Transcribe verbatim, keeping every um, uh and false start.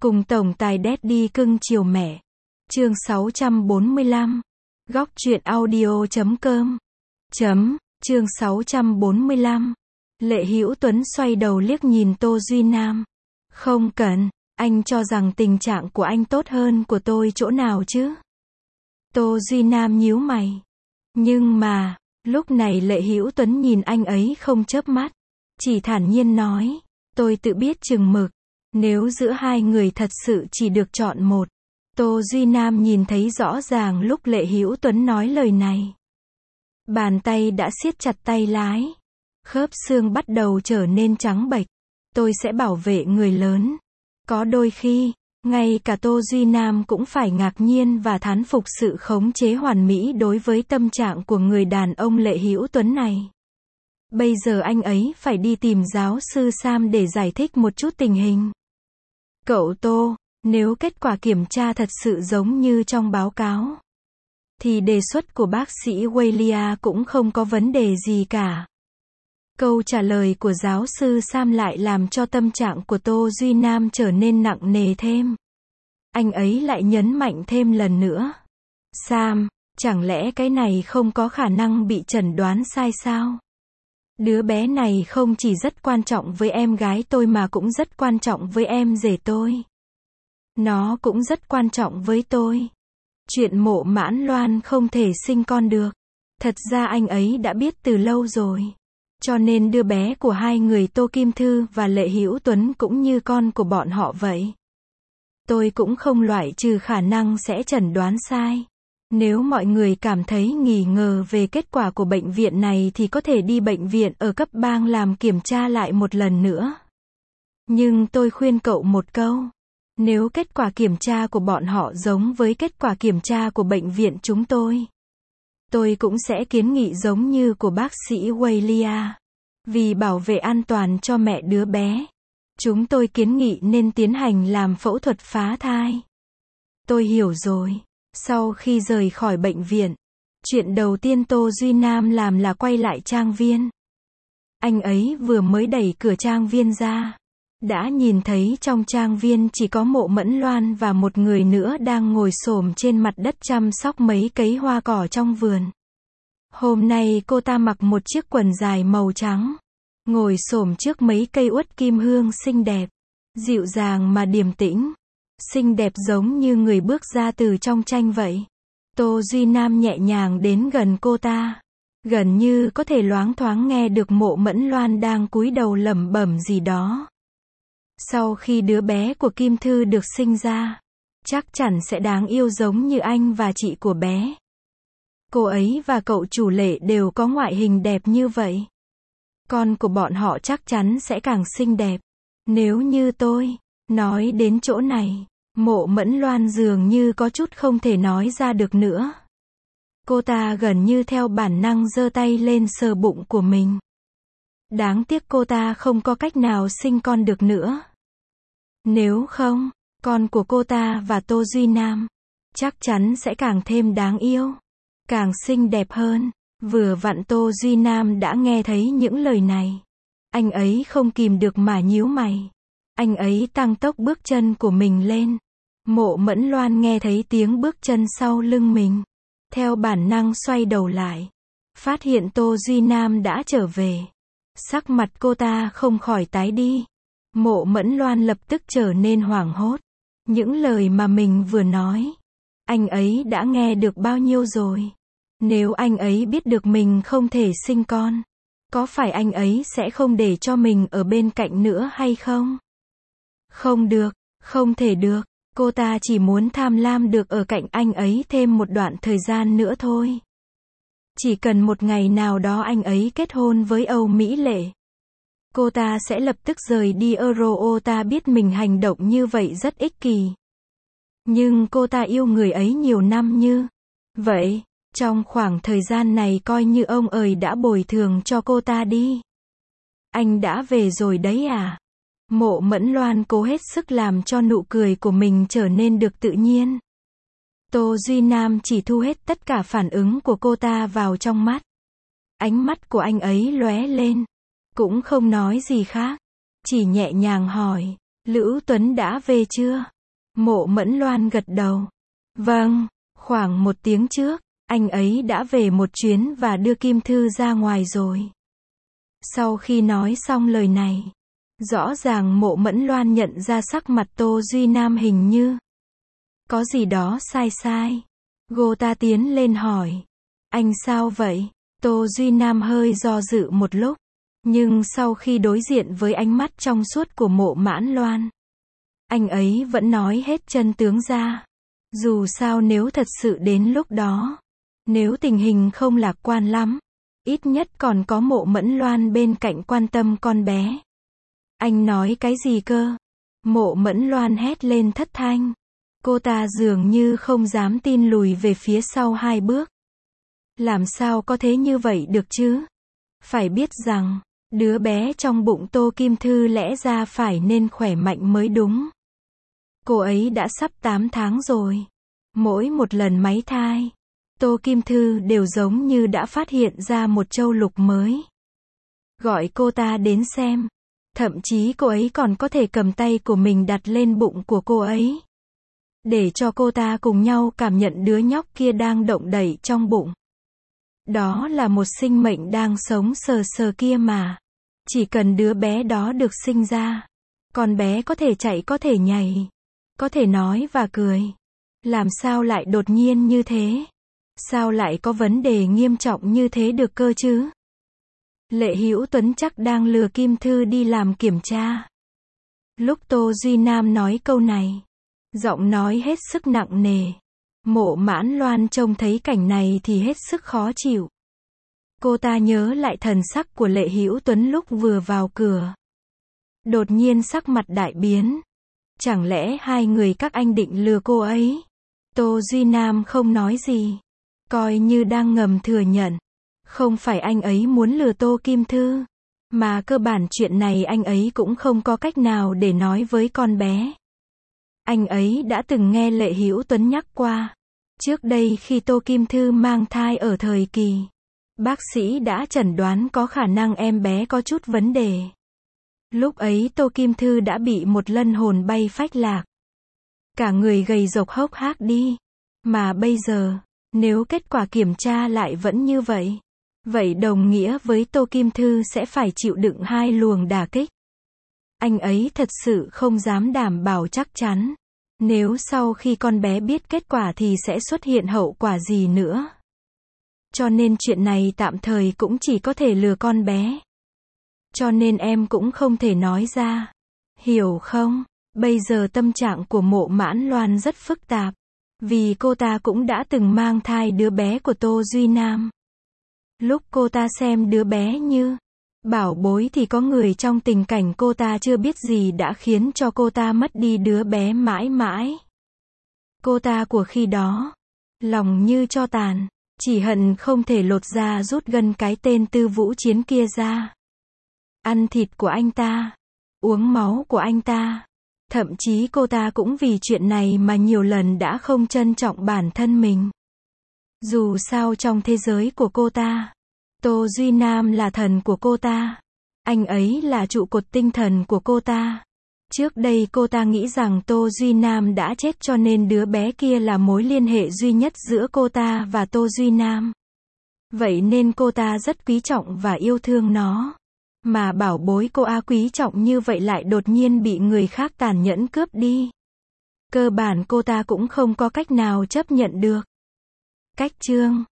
Cùng tổng tài Daddy cưng chiều mẹ. Chương sáu trăm bốn mươi lăm. Góc truyện audio chấm com. Chấm. Chương sáu trăm bốn mươi lăm. Lệ Hữu Tuấn xoay đầu liếc nhìn Tô Duy Nam. Không cần, anh cho rằng tình trạng của anh tốt hơn của tôi chỗ nào chứ? Tô Duy Nam nhíu mày. Nhưng mà, lúc này Lệ Hữu Tuấn nhìn anh ấy không chớp mắt. Chỉ thản nhiên nói, tôi tự biết chừng mực. Nếu giữa hai người thật sự chỉ được chọn một. Tô Duy Nam nhìn thấy rõ ràng lúc Lệ Hữu Tuấn nói lời này. Bàn tay đã siết chặt tay lái. Khớp xương bắt đầu trở nên trắng bệch. Tôi sẽ bảo vệ người lớn. Có đôi khi, ngay cả Tô Duy Nam cũng phải ngạc nhiên và thán phục sự khống chế hoàn mỹ đối với tâm trạng của người đàn ông Lệ Hữu Tuấn này. Bây giờ anh ấy phải đi tìm giáo sư Sam để giải thích một chút tình hình. Cậu Tô, nếu kết quả kiểm tra thật sự giống như trong báo cáo, thì đề xuất của bác sĩ Walia cũng không có vấn đề gì cả. Câu trả lời của giáo sư Sam lại làm cho tâm trạng của Tô Duy Nam trở nên nặng nề thêm. Anh ấy lại nhấn mạnh thêm lần nữa. Sam, chẳng lẽ cái này không có khả năng bị chẩn đoán sai sao? Đứa bé này không chỉ rất quan trọng với em gái tôi mà cũng rất quan trọng với em rể tôi. Nó cũng rất quan trọng với tôi. Chuyện Mộ Mãn Loan không thể sinh con được. Thật ra anh ấy đã biết từ lâu rồi. Cho nên đứa bé của hai người Tô Kim Thư và Lệ Hữu Tuấn cũng như con của bọn họ vậy. Tôi cũng không loại trừ khả năng sẽ chẩn đoán sai. Nếu mọi người cảm thấy nghi ngờ về kết quả của bệnh viện này thì có thể đi bệnh viện ở cấp bang làm kiểm tra lại một lần nữa. Nhưng tôi khuyên cậu một câu. Nếu kết quả kiểm tra của bọn họ giống với kết quả kiểm tra của bệnh viện chúng tôi, tôi cũng sẽ kiến nghị giống như của bác sĩ Walia. Vì bảo vệ an toàn cho mẹ đứa bé, chúng tôi kiến nghị nên tiến hành làm phẫu thuật phá thai. Tôi hiểu rồi. Sau khi rời khỏi bệnh viện, chuyện đầu tiên Tô Duy Nam làm là quay lại trang viên. Anh ấy vừa mới đẩy cửa trang viên ra, đã nhìn thấy trong trang viên chỉ có Mộ Mẫn Loan và một người nữa đang ngồi xổm trên mặt đất chăm sóc mấy cấy hoa cỏ trong vườn. Hôm nay cô ta mặc một chiếc quần dài màu trắng, ngồi xổm trước mấy cây uất kim hương xinh đẹp, dịu dàng mà điềm tĩnh. Xinh đẹp giống như người bước ra từ trong tranh vậy. Tô Duy Nam nhẹ nhàng đến gần cô ta. Gần như có thể loáng thoáng nghe được Mộ Mẫn Loan đang cúi đầu lẩm bẩm gì đó. Sau khi đứa bé của Kim Thư được sinh ra, chắc chắn sẽ đáng yêu giống như anh và chị của bé. Cô ấy và cậu chủ Lệ đều có ngoại hình đẹp như vậy. Con của bọn họ chắc chắn sẽ càng xinh đẹp. Nếu như tôi nói đến chỗ này, Mộ Mẫn Loan dường như có chút không thể nói ra được nữa. Cô ta gần như theo bản năng giơ tay lên sờ bụng của mình. Đáng tiếc cô ta không có cách nào sinh con được nữa. Nếu không, con của cô ta và Tô Duy Nam chắc chắn sẽ càng thêm đáng yêu, càng xinh đẹp hơn. Vừa vặn Tô Duy Nam đã nghe thấy những lời này. Anh ấy không kìm được mà nhíu mày. Anh ấy tăng tốc bước chân của mình lên. Mộ Mẫn Loan nghe thấy tiếng bước chân sau lưng mình. Theo bản năng xoay đầu lại. Phát hiện Tô Duy Nam đã trở về. Sắc mặt cô ta không khỏi tái đi. Mộ Mẫn Loan lập tức trở nên hoảng hốt. Những lời mà mình vừa nói, anh ấy đã nghe được bao nhiêu rồi? Nếu anh ấy biết được mình không thể sinh con, có phải anh ấy sẽ không để cho mình ở bên cạnh nữa hay không? Không được, không thể được. Cô ta chỉ muốn tham lam được ở cạnh anh ấy thêm một đoạn thời gian nữa thôi. Chỉ cần một ngày nào đó anh ấy kết hôn với Âu Mỹ Lệ, cô ta sẽ lập tức rời đi Euro. Cô ta biết mình hành động như vậy rất ích kỷ. Nhưng cô ta yêu người ấy nhiều năm như vậy. Trong khoảng thời gian này coi như ông ơi đã bồi thường cho cô ta đi. Anh đã về rồi đấy à? Mộ Mẫn Loan cố hết sức làm cho nụ cười của mình trở nên được tự nhiên. Tô Duy Nam chỉ thu hết tất cả phản ứng của cô ta vào trong mắt. Ánh mắt của anh ấy lóe lên. Cũng không nói gì khác. Chỉ nhẹ nhàng hỏi. Lữ Tuấn đã về chưa? Mộ Mẫn Loan gật đầu. Vâng, khoảng một tiếng trước, anh ấy đã về một chuyến và đưa Kim Thư ra ngoài rồi. Sau khi nói xong lời này, rõ ràng Mộ Mẫn Loan nhận ra sắc mặt Tô Duy Nam hình như có gì đó sai sai. Cô ta tiến lên hỏi. Anh sao vậy? Tô Duy Nam hơi do dự một lúc. Nhưng sau khi đối diện với ánh mắt trong suốt của Mộ Mãn Loan, anh ấy vẫn nói hết chân tướng ra. Dù sao nếu thật sự đến lúc đó, nếu tình hình không lạc quan lắm, ít nhất còn có Mộ Mẫn Loan bên cạnh quan tâm con bé. Anh nói cái gì cơ? Mộ Mẫn Loan hét lên thất thanh. Cô ta dường như không dám tin lùi về phía sau hai bước. Làm sao có thế như vậy được chứ? Phải biết rằng, đứa bé trong bụng Tô Kim Thư lẽ ra phải nên khỏe mạnh mới đúng. Cô ấy đã sắp tám tháng rồi. Mỗi một lần máy thai, Tô Kim Thư đều giống như đã phát hiện ra một châu lục mới. Gọi cô ta đến xem. Thậm chí cô ấy còn có thể cầm tay của mình đặt lên bụng của cô ấy. Để cho cô ta cùng nhau cảm nhận đứa nhóc kia đang động đẩy trong bụng. Đó là một sinh mệnh đang sống sờ sờ kia mà. Chỉ cần đứa bé đó được sinh ra, con bé có thể chạy, có thể nhảy, có thể nói và cười. Làm sao lại đột nhiên như thế? Sao lại có vấn đề nghiêm trọng như thế được cơ chứ? Lệ Hữu Tuấn chắc đang lừa Kim Thư đi làm kiểm tra. Lúc Tô Duy Nam nói câu này, giọng nói hết sức nặng nề. Mộ Mãn Loan trông thấy cảnh này thì hết sức khó chịu. Cô ta nhớ lại thần sắc của Lệ Hữu Tuấn lúc vừa vào cửa. Đột nhiên sắc mặt đại biến. Chẳng lẽ hai người các anh định lừa cô ấy? Tô Duy Nam không nói gì, coi như đang ngầm thừa nhận. Không phải anh ấy muốn lừa Tô Kim Thư, mà cơ bản chuyện này anh ấy cũng không có cách nào để nói với con bé. Anh ấy đã từng nghe Lệ Hữu Tuấn nhắc qua. Trước đây khi Tô Kim Thư mang thai ở thời kỳ, bác sĩ đã chẩn đoán có khả năng em bé có chút vấn đề. Lúc ấy Tô Kim Thư đã bị một lân hồn bay phách lạc. Cả người gầy rộc hốc hác đi. Mà bây giờ, nếu kết quả kiểm tra lại vẫn như vậy, vậy đồng nghĩa với Tô Kim Thư sẽ phải chịu đựng hai luồng đả kích. Anh ấy thật sự không dám đảm bảo chắc chắn. Nếu sau khi con bé biết kết quả thì sẽ xuất hiện hậu quả gì nữa. Cho nên chuyện này tạm thời cũng chỉ có thể lừa con bé. Cho nên em cũng không thể nói ra. Hiểu không? Bây giờ tâm trạng của Mộ Mãn Loan rất phức tạp. Vì cô ta cũng đã từng mang thai đứa bé của Tô Duy Nam. Lúc cô ta xem đứa bé như bảo bối thì có người trong tình cảnh cô ta chưa biết gì đã khiến cho cô ta mất đi đứa bé mãi mãi. Cô ta của khi đó, lòng như tro tàn, chỉ hận không thể lột da rút gân cái tên Tư Vũ Chiến kia ra. Ăn thịt của anh ta, uống máu của anh ta. Thậm chí cô ta cũng vì chuyện này mà nhiều lần đã không trân trọng bản thân mình. Dù sao trong thế giới của cô ta, Tô Duy Nam là thần của cô ta. Anh ấy là trụ cột tinh thần của cô ta. Trước đây cô ta nghĩ rằng Tô Duy Nam đã chết cho nên đứa bé kia là mối liên hệ duy nhất giữa cô ta và Tô Duy Nam. Vậy nên cô ta rất quý trọng và yêu thương nó. Mà bảo bối cô A quý trọng như vậy lại đột nhiên bị người khác tàn nhẫn cướp đi. Cơ bản cô ta cũng không có cách nào chấp nhận được. Cách chương